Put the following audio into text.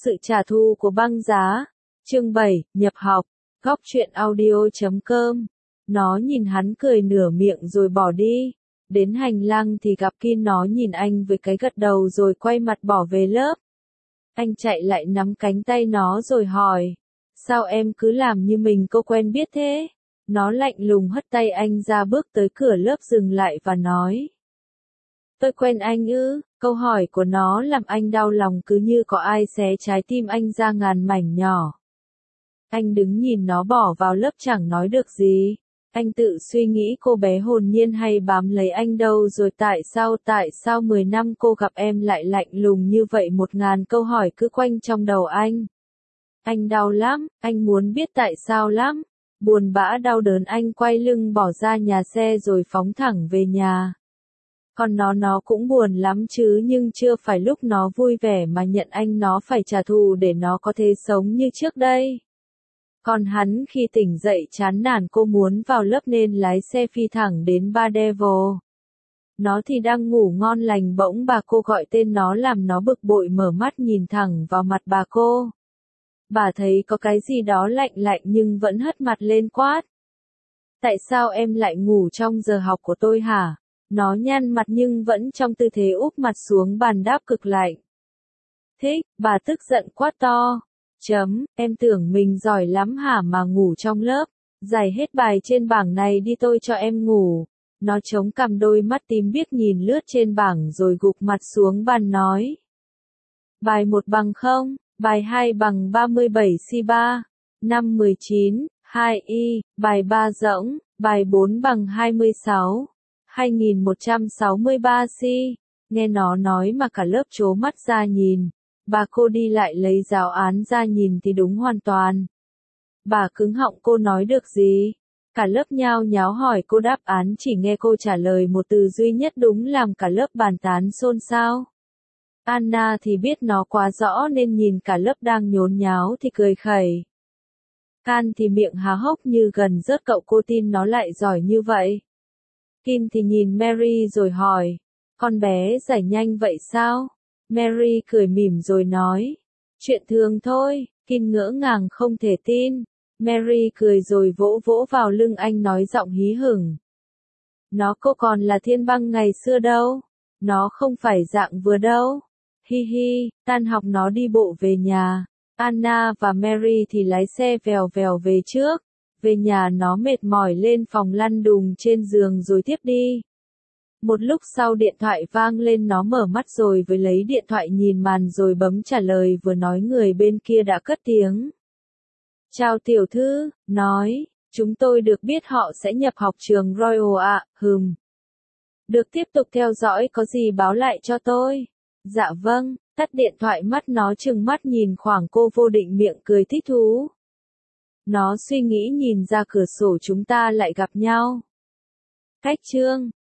Sự trả thù của băng giá. Chương 7, nhập học. Góc truyện audio.com. Nó nhìn hắn cười nửa miệng rồi bỏ đi. Đến hành lang thì gặp Kim, nó nhìn anh với cái gật đầu rồi quay mặt bỏ về lớp. Anh chạy lại nắm cánh tay nó rồi hỏi. Sao em cứ làm như mình cô quen biết thế? Nó lạnh lùng hất tay anh ra, bước tới cửa lớp dừng lại và nói. Tôi quen anh ư? Câu hỏi của nó làm anh đau lòng, cứ như có ai xé trái tim anh ra ngàn mảnh nhỏ. Anh đứng nhìn nó bỏ vào lớp chẳng nói được gì. Anh tự suy nghĩ cô bé hồn nhiên hay bám lấy anh đâu rồi, tại sao 10 năm cô gặp em lại lạnh lùng như vậy? 1000 câu hỏi cứ quanh trong đầu anh. Anh đau lắm, anh muốn biết tại sao lắm. Buồn bã đau đớn anh quay lưng bỏ ra nhà xe rồi phóng thẳng về nhà. Còn nó cũng buồn lắm chứ, nhưng chưa phải lúc nó vui vẻ mà nhận anh, nó phải trả thù để nó có thể sống như trước đây. Còn hắn khi tỉnh dậy chán nản cô muốn vào lớp nên lái xe phi thẳng đến Bar Devil. Nó thì đang ngủ ngon lành, bỗng bà cô gọi tên nó làm nó bực bội mở mắt nhìn thẳng vào mặt bà cô. Bà thấy có cái gì đó lạnh lạnh nhưng vẫn hất mặt lên quát. Tại sao em lại ngủ trong giờ học của tôi hả? Nó nhăn mặt nhưng vẫn trong tư thế úp mặt xuống bàn đáp cực lạnh. Thích, bà tức giận quát to. Em tưởng mình giỏi lắm hả mà ngủ trong lớp? Giải hết bài trên bảng này đi, tôi cho em ngủ. Nó chống cằm, đôi mắt tím biếc nhìn lướt trên bảng rồi gục mặt xuống bàn nói. Bài 1 bằng 0, bài 2 bằng 37C3, 5 19, 2Y, bài 3 rỗng, bài 4 bằng 26, 2163C. Nghe nó nói mà cả lớp trố mắt ra nhìn. Bà cô đi lại lấy giáo án ra nhìn thì đúng hoàn toàn. Bà cứng họng, cô nói được gì? Cả lớp nhao nháo hỏi cô đáp án, chỉ nghe cô trả lời một từ duy nhất đúng làm cả lớp bàn tán xôn xao. Anna thì biết nó quá rõ nên nhìn cả lớp đang nhốn nháo thì cười khẩy. Can thì miệng há hốc như gần rớt, cậu cô tin nó lại giỏi như vậy. Kim thì nhìn Mary rồi hỏi, con bé giải nhanh vậy sao? Mary cười mỉm rồi nói, chuyện thường thôi. Kim ngỡ ngàng không thể tin. Mary cười rồi vỗ vỗ vào lưng anh nói giọng hí hửng. Cô còn là Thiên Băng ngày xưa đâu. Nó không phải dạng vừa đâu. Hi hi, tan học nó đi bộ về nhà. Anna và Mary thì lái xe vèo vèo về trước. Về nhà nó mệt mỏi lên phòng lăn đùng trên giường rồi tiếp đi. Một lúc sau điện thoại vang lên, nó mở mắt rồi với lấy điện thoại nhìn màn rồi bấm trả lời, vừa nói người bên kia đã cất tiếng. Chào tiểu thư, nói, chúng tôi được biết họ sẽ nhập học trường Royal ạ, Được tiếp tục theo dõi, có gì báo lại cho tôi. Dạ vâng, tắt điện thoại, mắt nó trừng mắt nhìn khoảng cô vô định, miệng cười thích thú. Nó suy nghĩ nhìn ra cửa sổ, chúng ta lại gặp nhau. Cách chương